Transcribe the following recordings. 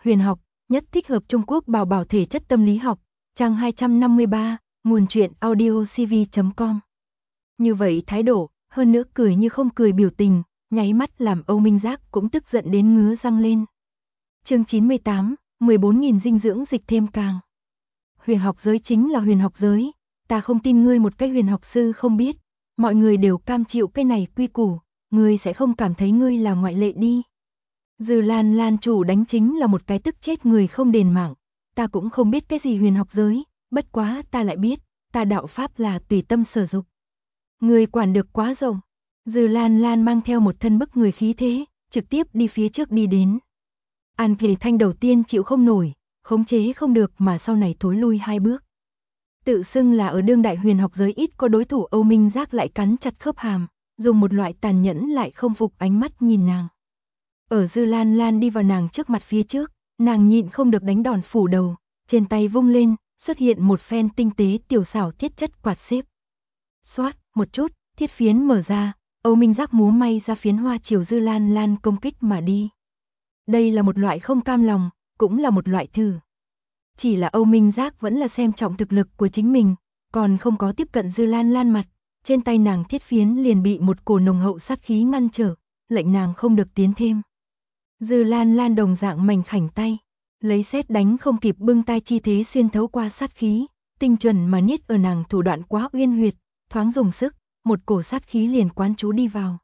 Huyền học, nhất thích hợp Trung Quốc bảo bảo thể chất tâm lý học, trang 253, nguồn truyện audiocv.com. Như vậy thái độ, hơn nữa cười như không cười biểu tình, nháy mắt làm Âu Minh Giác cũng tức giận đến ngứa răng lên. Chương 98, 14.000 dinh dưỡng dịch thêm càng. Huyền học giới chính là huyền học giới, ta không tin ngươi một cái huyền học sư không biết, mọi người đều cam chịu cái này quy củ, ngươi sẽ không cảm thấy ngươi là ngoại lệ đi. Dư Lan Lan chủ đánh chính là một cái tức chết người không đền mạng, ta cũng không biết cái gì huyền học giới, bất quá ta lại biết, ta đạo pháp là tùy tâm sở dục. Ngươi quản được quá rộng. Dư Lan Lan mang theo một thân bức người khí thế, trực tiếp đi phía trước đi đến. An Kỳ Thanh đầu tiên chịu không nổi, khống chế không được mà sau này thối lui 2 bước. Tự xưng là ở đương đại huyền học giới ít có đối thủ Âu Minh Giác lại cắn chặt khớp hàm, dùng một loại tàn nhẫn lại không phục ánh mắt nhìn nàng. Ở Dư Lan Lan đi vào nàng trước mặt phía trước, nàng nhịn không được đánh đòn phủ đầu, trên tay vung lên, xuất hiện một phen tinh tế tiểu xảo thiết chất quạt xếp. Xoát, một chút, thiết phiến mở ra, Âu Minh Giác múa may ra phiến hoa chiều Dư Lan Lan công kích mà đi. Đây là một loại không cam lòng, cũng là một loại thử. Chỉ là Âu Minh Giác vẫn là xem trọng thực lực của chính mình, còn không có tiếp cận Dư Lan Lan mặt, trên tay nàng thiết phiến liền bị một cổ nồng hậu sát khí ngăn trở, lệnh nàng không được tiến thêm. Dư Lan Lan đồng dạng mảnh khảnh tay, lấy sét đánh không kịp bưng tay chi thế xuyên thấu qua sát khí, tinh chuẩn mà niết ở nàng thủ đoạn quá uyên huyệt, thoáng dùng sức, một cổ sát khí liền quán trú đi vào.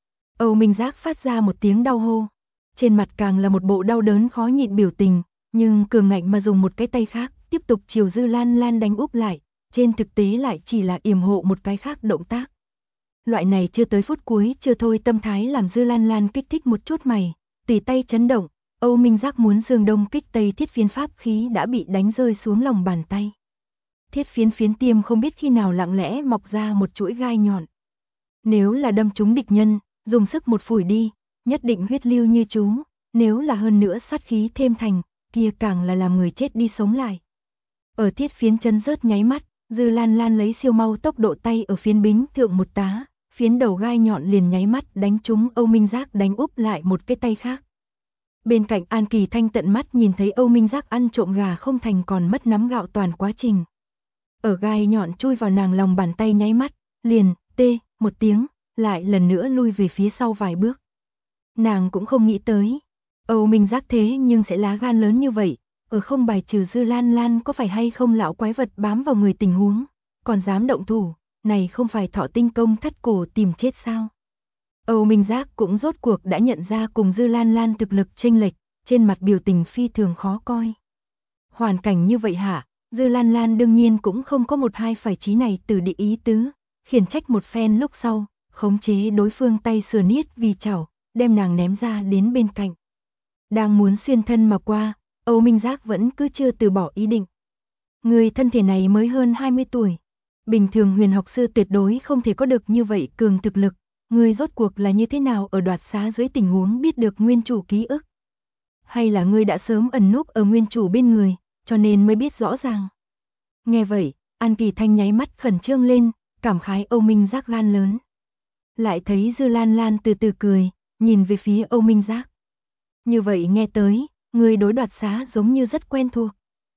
Âu Minh Giác phát ra một tiếng đau hô, trên mặt càng là một bộ đau đớn khó nhịn biểu tình, nhưng cường ngạnh mà dùng một cái tay khác, tiếp tục chiều Dư Lan Lan đánh úp lại, trên thực tế lại chỉ là yểm hộ một cái khác động tác. Loại này chưa tới phút cuối chưa thôi tâm thái làm Dư Lan Lan kích thích một chút mày, tùy tay chấn động, Âu Minh Giác muốn dương đông kích tây thiết phiến pháp khí đã bị đánh rơi xuống lòng bàn tay. Thiết phiến tiêm không biết khi nào lặng lẽ mọc ra một chuỗi gai nhọn. Nếu là đâm trúng địch nhân, dùng sức một phủi đi, nhất định huyết lưu như chú, nếu là hơn nữa sát khí thêm thành, kia càng là làm người chết đi sống lại. Ở thiết phiến chân rớt nháy mắt, Dư Lan Lan lấy siêu mau tốc độ tay ở phiến bính thượng một tá, phiến đầu gai nhọn liền nháy mắt đánh trúng Âu Minh Giác đánh úp lại một cái tay khác. Bên cạnh An Kỳ Thanh tận mắt nhìn thấy Âu Minh Giác ăn trộm gà không thành còn mất nắm gạo toàn quá trình. Ở gai nhọn chui vào nàng lòng bàn tay nháy mắt, liền, tê, một tiếng, lại lần nữa lui về phía sau vài bước. Nàng cũng không nghĩ tới, Âu Minh Giác thế nhưng sẽ lá gan lớn như vậy, ở không bài trừ Dư Lan Lan có phải hay không lão quái vật bám vào người tình huống, còn dám động thủ, này không phải thọ tinh công thắt cổ tìm chết sao. Âu Minh Giác cũng rốt cuộc đã nhận ra cùng Dư Lan Lan thực lực chênh lệch, trên mặt biểu tình phi thường khó coi. Hoàn cảnh như vậy hả, Dư Lan Lan đương nhiên cũng không có một hai phải chí này từ địa ý tứ, khiển trách một phen lúc sau, khống chế đối phương tay sờ niết vì chảo, đem nàng ném ra đến bên cạnh. Đang muốn xuyên thân mà qua, Âu Minh Giác vẫn cứ chưa từ bỏ ý định. Người thân thể này mới hơn 20 tuổi. Bình thường huyền học sư tuyệt đối không thể có được như vậy cường thực lực. Người rốt cuộc là như thế nào ở đoạt xá dưới tình huống biết được nguyên chủ ký ức? Hay là ngươi đã sớm ẩn núp ở nguyên chủ bên người, cho nên mới biết rõ ràng? Nghe vậy, An Kỳ Thanh nháy mắt khẩn trương lên, cảm khái Âu Minh Giác gan lớn. Lại thấy Dư Lan Lan từ từ cười, nhìn về phía Âu Minh Giác. Như vậy nghe tới, người đối đoạt xá giống như rất quen thuộc.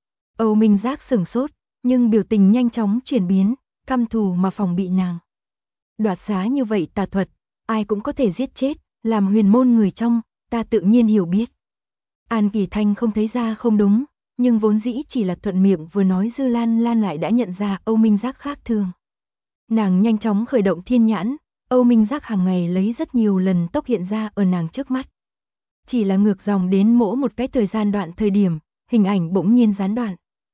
Âu Minh Giác sửng sốt, nhưng biểu tình nhanh chóng chuyển biến, căm thù mà phòng bị nàng. Đoạt xá như vậy tà thuật, ai cũng có thể giết chết, làm huyền môn người trong, ta tự nhiên hiểu biết. An Kỳ Thanh không thấy ra không đúng, nhưng vốn dĩ chỉ là thuận miệng vừa nói Dư Lan Lan lại đã nhận ra Âu Minh Giác khác thường. Nàng nhanh chóng khởi động thiên nhãn, Âu Minh Giác hàng ngày lấy rất nhiều lần tốc hiện ra ở nàng trước mắt. Chỉ là ngược dòng đến mỗi một cái thời gian đoạn thời điểm, hình ảnh bỗng nhiên gián đoạn.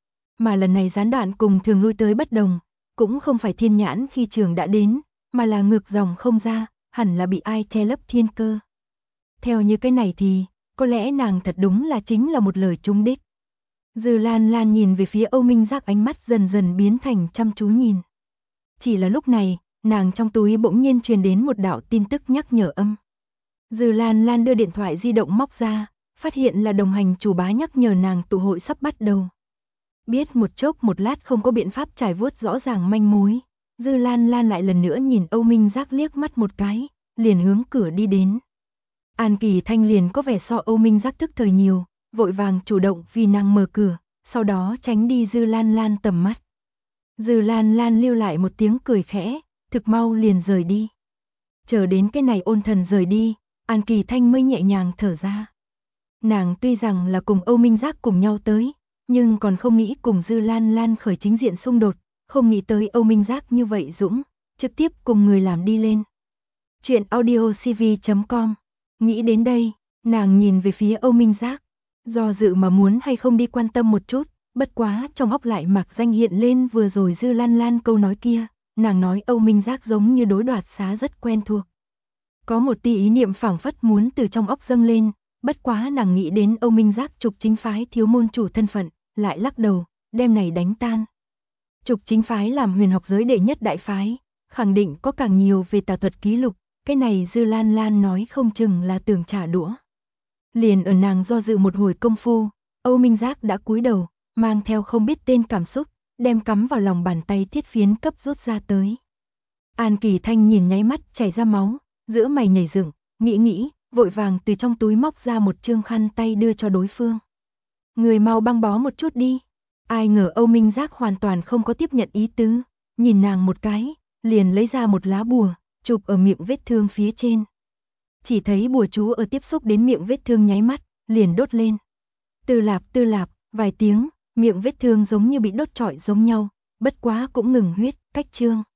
Mà lần này gián đoạn cùng thường lui tới bất đồng, cũng không phải thiên nhãn khi trường đã đến, mà là ngược dòng không ra, hẳn là bị ai che lấp thiên cơ. Theo như cái này thì, có lẽ nàng thật đúng là chính là một lời trúng đích. Dư Lan Lan nhìn về phía Âu Minh Giác ánh mắt dần dần biến thành chăm chú nhìn. Chỉ là lúc này, nàng trong túi bỗng nhiên truyền đến một đạo tin tức nhắc nhở âm. Dư Lan Lan đưa điện thoại di động móc ra, phát hiện là đồng hành chủ bá nhắc nhở nàng tụ hội sắp bắt đầu. Biết một chốc một lát không có biện pháp trải vuốt rõ ràng manh mối, Dư Lan Lan lại lần nữa nhìn Âu Minh Giác liếc mắt một cái, liền hướng cửa đi đến. An Kỳ Thanh liền có vẻ so Âu Minh Giác tức thời nhiều, vội vàng chủ động vì nàng mở cửa, sau đó tránh đi Dư Lan Lan tầm mắt. Dư Lan Lan lưu lại một tiếng cười khẽ, thực mau liền rời đi. Chờ đến cái này ôn thần rời đi, An Kỳ Thanh mới nhẹ nhàng thở ra. Nàng tuy rằng là cùng Âu Minh Giác cùng nhau tới, nhưng còn không nghĩ cùng Dư Lan Lan khởi chính diện xung đột, không nghĩ tới Âu Minh Giác như vậy dũng, trực tiếp cùng người làm đi lên. Chuyện audiocv.com. Nghĩ đến đây, nàng nhìn về phía Âu Minh Giác, do dự mà muốn hay không đi quan tâm một chút, bất quá trong óc lại mạc danh hiện lên vừa rồi Dư Lan Lan câu nói kia, nàng nói Âu Minh Giác giống như đối đoạt xá rất quen thuộc. Có một tia ý niệm phảng phất muốn từ trong óc dâng lên, bất quá nàng nghĩ đến Âu Minh Giác Trục Chính phái thiếu môn chủ thân phận, lại lắc đầu, đem này đánh tan. Trục Chính phái làm huyền học giới đệ nhất đại phái, khẳng định có càng nhiều về tà thuật ký lục, cái này Dư Lan Lan nói không chừng là tưởng trả đũa. Liền ở nàng do dự một hồi công phu, Âu Minh Giác đã cúi đầu, mang theo không biết tên cảm xúc, đem cắm vào lòng bàn tay thiết phiến cấp rút ra tới. An Kỳ Thanh nhìn nháy mắt chảy ra máu, giữa mày nhảy dựng, nghĩ, vội vàng từ trong túi móc ra một trương khăn tay đưa cho đối phương. Người mau băng bó một chút đi. Ai ngờ Âu Minh Giác hoàn toàn không có tiếp nhận ý tứ, nhìn nàng một cái, liền lấy ra một lá bùa, chụp ở miệng vết thương phía trên. Chỉ thấy bùa chú ở tiếp xúc đến miệng vết thương nháy mắt, liền đốt lên. Tư lạp, vài tiếng, miệng vết thương giống như bị đốt trọi giống nhau, bất quá cũng ngừng huyết, cách trương.